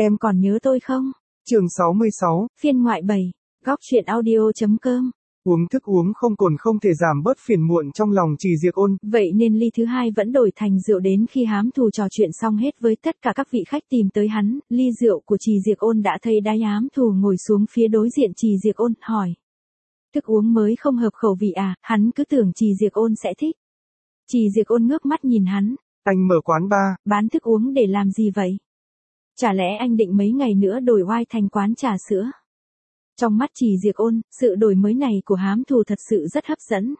Em còn nhớ tôi không? Chương 66. Phiên ngoại 7. Góc truyện audio.com. Uống thức uống không cồn không thể giảm bớt phiền muộn trong lòng Trì Diệc Ôn. Vậy nên ly thứ hai vẫn đổi thành rượu đến khi hám thù trò chuyện xong hết với tất cả các vị khách tìm tới hắn, ly rượu của Trì Diệc Ôn đã thấy đáy hám thù ngồi xuống phía đối diện Trì Diệc Ôn, hỏi. Thức uống mới không hợp khẩu vị à, hắn cứ tưởng Trì Diệc Ôn sẽ thích. Trì Diệc Ôn ngước mắt nhìn hắn. Anh mở quán bar. Bán thức uống để làm gì vậy? Chả lẽ anh định mấy ngày nữa đổi oai thành quán trà sữa? Trong mắt Trì Diệc Ôn, sự đổi mới này của hám thù thật sự rất hấp dẫn.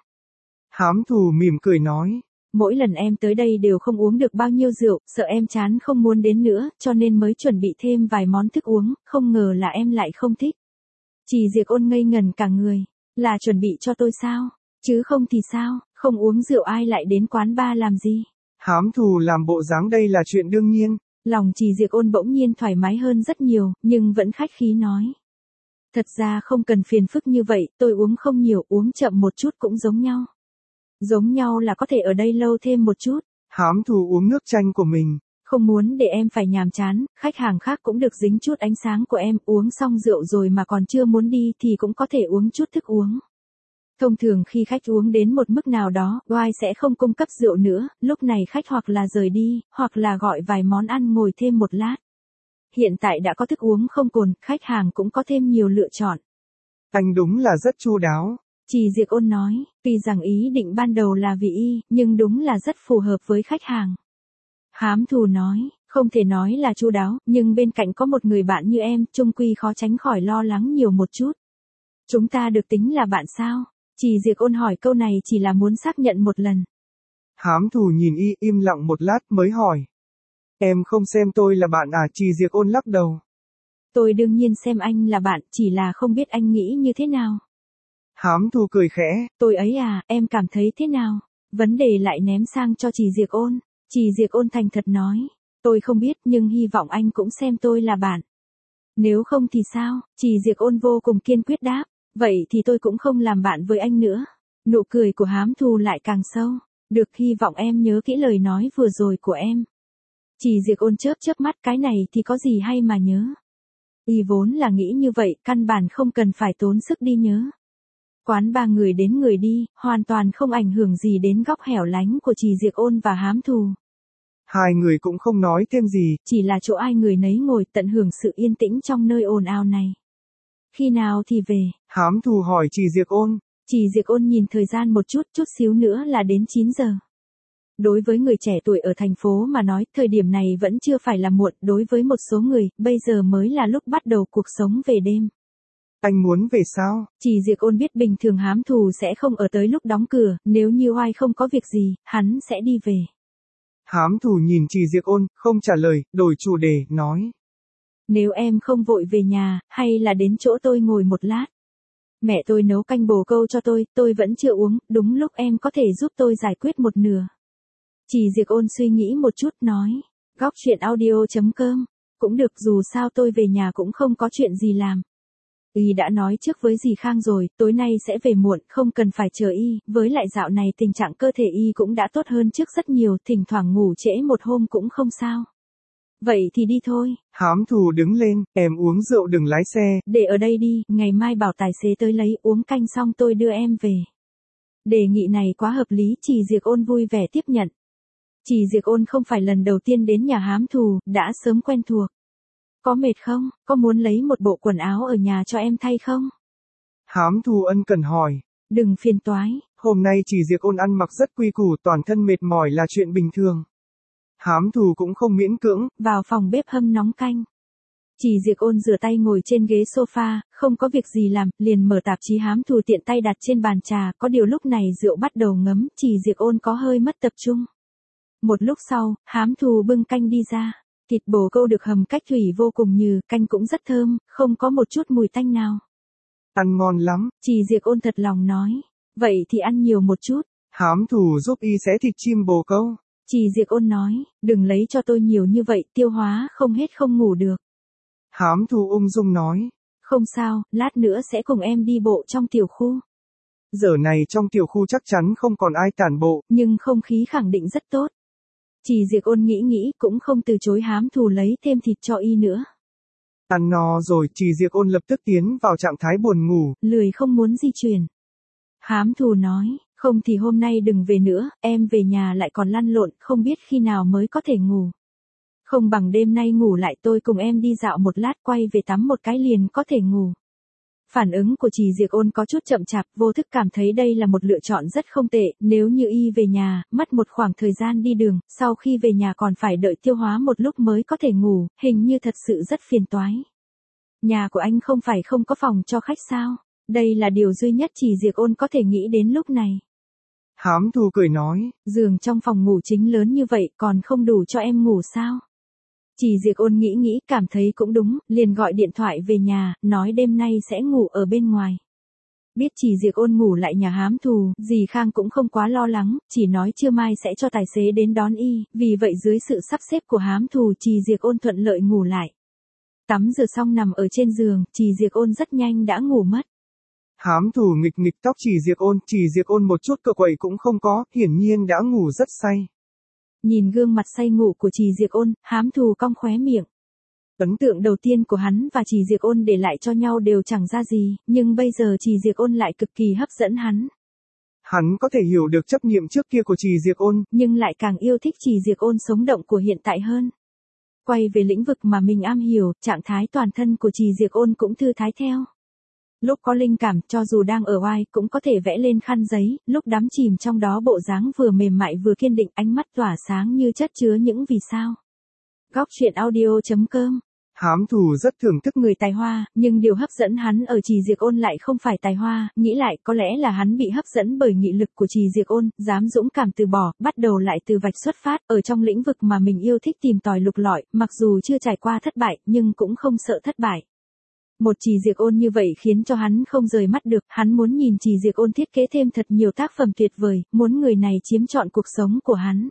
Hám thù mỉm cười nói. Mỗi lần em tới đây đều không uống được bao nhiêu rượu, sợ em chán không muốn đến nữa, cho nên mới chuẩn bị thêm vài món thức uống, không ngờ là em lại không thích. Trì Diệc Ôn ngây ngần cả người. Là chuẩn bị cho tôi sao? Chứ không thì sao, không uống rượu ai lại đến quán bar làm gì? Hám thù làm bộ dáng đây là chuyện đương nhiên. Lòng Trì Diệc Ôn bỗng nhiên thoải mái hơn rất nhiều, nhưng vẫn khách khí nói. Thật ra không cần phiền phức như vậy, tôi uống không nhiều, uống chậm một chút cũng giống nhau. Giống nhau là có thể ở đây lâu thêm một chút. Hám thù uống nước chanh của mình. Không muốn để em phải nhàm chán, khách hàng khác cũng được dính chút ánh sáng của em, uống xong rượu rồi mà còn chưa muốn đi thì cũng có thể uống chút thức uống. Thông thường khi khách uống đến một mức nào đó, oai sẽ không cung cấp rượu nữa, lúc này khách hoặc là rời đi, hoặc là gọi vài món ăn ngồi thêm một lát. Hiện tại đã có thức uống không cồn, khách hàng cũng có thêm nhiều lựa chọn. Anh đúng là rất chu đáo. Trì Diệc Ôn nói, tuy rằng ý định ban đầu là vì y, nhưng đúng là rất phù hợp với khách hàng. Hám thù nói, không thể nói là chu đáo, nhưng bên cạnh có một người bạn như em, chung quy khó tránh khỏi lo lắng nhiều một chút. Chúng ta được tính là bạn sao? Trì Diệc Ôn hỏi câu này chỉ là muốn xác nhận một lần. Hám thù nhìn y im lặng một lát mới hỏi. Em không xem tôi là bạn à? Trì Diệc Ôn lắc đầu. Tôi đương nhiên xem anh là bạn, chỉ là không biết anh nghĩ như thế nào. Hám thù cười khẽ. Tôi ấy à, em cảm thấy thế nào? Vấn đề lại ném sang cho Trì Diệc Ôn. Trì Diệc Ôn thành thật nói. Tôi không biết nhưng hy vọng anh cũng xem tôi là bạn. Nếu không thì sao? Trì Diệc Ôn vô cùng kiên quyết đáp. Vậy thì tôi cũng không làm bạn với anh nữa. Nụ cười của hám thù lại càng sâu. Được, hy vọng em nhớ kỹ lời nói vừa rồi của em. Trì Diệc Ôn chớp mắt, cái này thì có gì hay mà nhớ. Y vốn là nghĩ như vậy, căn bản không cần phải tốn sức đi nhớ. Quán ba người đến người đi, hoàn toàn không ảnh hưởng gì đến góc hẻo lánh của Trì Diệc Ôn và hám thù. Hai người cũng không nói thêm gì. Chỉ là chỗ ai người nấy ngồi tận hưởng sự yên tĩnh trong nơi ồn ào này. Khi nào thì về? Hám thù hỏi Trì Diệc Ôn. Trì Diệc Ôn nhìn thời gian một chút xíu nữa là đến 9 giờ. Đối với người trẻ tuổi ở thành phố mà nói, thời điểm này vẫn chưa phải là muộn, đối với một số người, bây giờ mới là lúc bắt đầu cuộc sống về đêm. Anh muốn về sao? Trì Diệc Ôn biết bình thường hám thù sẽ không ở tới lúc đóng cửa, nếu như oai không có việc gì, hắn sẽ đi về. Hám thù nhìn Trì Diệc Ôn, không trả lời, đổi chủ đề, nói. Nếu em không vội về nhà, hay là đến chỗ tôi ngồi một lát. Mẹ tôi nấu canh bồ câu cho tôi vẫn chưa uống, đúng lúc em có thể giúp tôi giải quyết một nửa. Trì Diệc Ôn suy nghĩ một chút nói. Góc truyện audio.com. Cũng được, dù sao tôi về nhà cũng không có chuyện gì làm. Y đã nói trước với dì Khang rồi, tối nay sẽ về muộn, không cần phải chờ y, với lại dạo này tình trạng cơ thể y cũng đã tốt hơn trước rất nhiều, thỉnh thoảng ngủ trễ một hôm cũng không sao. Vậy thì đi thôi. Hám thù đứng lên, em uống rượu đừng lái xe. Để ở đây đi, ngày mai bảo tài xế tới lấy, uống canh xong tôi đưa em về. Đề nghị này quá hợp lý, Trì Diệc Ôn vui vẻ tiếp nhận. Trì Diệc Ôn không phải lần đầu tiên đến nhà hám thù, đã sớm quen thuộc. Có mệt không? Có muốn lấy một bộ quần áo ở nhà cho em thay không? Hám thù ân cần hỏi. Đừng phiền toái. Hôm nay Trì Diệc Ôn ăn mặc rất quy củ, toàn thân mệt mỏi là chuyện bình thường. Hám thù cũng không miễn cưỡng. Vào phòng bếp hâm nóng canh. Trì Diệc Ôn rửa tay ngồi trên ghế sofa, không có việc gì làm, liền mở tạp chí hám thù tiện tay đặt trên bàn trà, có điều lúc này rượu bắt đầu ngấm, Trì Diệc Ôn có hơi mất tập trung. Một lúc sau, hám thù bưng canh đi ra. Thịt bồ câu được hầm cách thủy vô cùng nhừ, canh cũng rất thơm, không có một chút mùi tanh nào. Ăn ngon lắm. Trì Diệc Ôn thật lòng nói. Vậy thì ăn nhiều một chút. Hám thù giúp y xé thịt chim bồ câu. Trì Diệc Ôn nói, đừng lấy cho tôi nhiều như vậy, tiêu hóa không hết không ngủ được. Hám thù ung dung nói. Không sao, lát nữa sẽ cùng em đi bộ trong tiểu khu. Giờ này trong tiểu khu chắc chắn không còn ai tản bộ. Nhưng không khí khẳng định rất tốt. Trì Diệc Ôn nghĩ cũng không từ chối hám thù lấy thêm thịt cho y nữa. Ăn no rồi, Trì Diệc Ôn lập tức tiến vào trạng thái buồn ngủ. Lười không muốn di chuyển. Hám thù nói, không thì hôm nay đừng về nữa, em về nhà lại còn lăn lộn, không biết khi nào mới có thể ngủ. Không bằng đêm nay ngủ lại, tôi cùng em đi dạo một lát, quay về tắm một cái liền có thể ngủ. Phản ứng của Trì Diệc Ôn có chút chậm chạp, vô thức cảm thấy đây là một lựa chọn rất không tệ, nếu như y về nhà, mất một khoảng thời gian đi đường, sau khi về nhà còn phải đợi tiêu hóa một lúc mới có thể ngủ, hình như thật sự rất phiền toái. Nhà của anh không phải không có phòng cho khách sao? Đây là điều duy nhất Trì Diệc Ôn có thể nghĩ đến lúc này. Hám thù cười nói. Giường trong phòng ngủ chính lớn như vậy còn không đủ cho em ngủ sao? Trì Diệc Ôn nghĩ cảm thấy cũng đúng, liền gọi điện thoại về nhà, nói đêm nay sẽ ngủ ở bên ngoài. Biết Trì Diệc Ôn ngủ lại nhà Hám thù, dì Khang cũng không quá lo lắng, chỉ nói trưa mai sẽ cho tài xế đến đón y, vì vậy dưới sự sắp xếp của Hám thù Trì Diệc Ôn thuận lợi ngủ lại. Tắm rửa xong nằm ở trên giường, Trì Diệc Ôn rất nhanh đã ngủ mất. Hám thù nghịch tóc Trì Diệc Ôn một chút cựa quậy cũng không có, hiển nhiên đã ngủ rất say. Nhìn gương mặt say ngủ của Trì Diệc Ôn, Hám thù cong khóe miệng. Ấn tượng đầu tiên của hắn và Trì Diệc Ôn để lại cho nhau đều chẳng ra gì, nhưng bây giờ Trì Diệc Ôn lại cực kỳ hấp dẫn hắn. Hắn có thể hiểu được chấp niệm trước kia của Trì Diệc Ôn, nhưng lại càng yêu thích Trì Diệc Ôn sống động của hiện tại hơn. Quay về lĩnh vực mà mình am hiểu, trạng thái toàn thân của Trì Diệc Ôn cũng thư thái theo. Lúc có linh cảm, cho dù đang ở oai, cũng có thể vẽ lên khăn giấy, lúc đắm chìm trong đó bộ dáng vừa mềm mại vừa kiên định, ánh mắt tỏa sáng như chất chứa những vì sao. Góc truyện audio.com. Hám thù rất thưởng thức người tài hoa, nhưng điều hấp dẫn hắn ở Trì Diệc Ôn lại không phải tài hoa, nghĩ lại có lẽ là hắn bị hấp dẫn bởi nghị lực của Trì Diệc Ôn, dám dũng cảm từ bỏ, bắt đầu lại từ vạch xuất phát, ở trong lĩnh vực mà mình yêu thích tìm tòi lục lọi, mặc dù chưa trải qua thất bại, nhưng cũng không sợ thất bại. Một Trì Diệc Ôn như vậy khiến cho hắn không rời mắt được, hắn muốn nhìn Trì Diệc Ôn thiết kế thêm thật nhiều tác phẩm tuyệt vời, muốn người này chiếm trọn cuộc sống của hắn.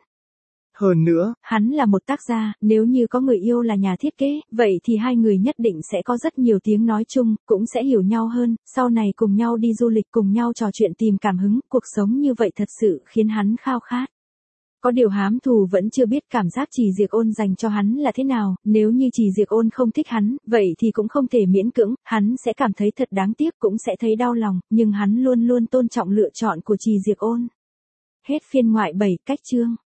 Hơn nữa, hắn là một tác gia, nếu như có người yêu là nhà thiết kế, vậy thì hai người nhất định sẽ có rất nhiều tiếng nói chung, cũng sẽ hiểu nhau hơn, sau này cùng nhau đi du lịch, cùng nhau trò chuyện tìm cảm hứng, cuộc sống như vậy thật sự khiến hắn khao khát. Có điều Hám thù vẫn chưa biết cảm giác Trì Diệc Ôn dành cho hắn là thế nào, nếu như Trì Diệc Ôn không thích hắn, vậy thì cũng không thể miễn cưỡng, hắn sẽ cảm thấy thật đáng tiếc, cũng sẽ thấy đau lòng, nhưng hắn luôn luôn tôn trọng lựa chọn của Trì Diệc Ôn. Hết phiên ngoại 7, cách chương.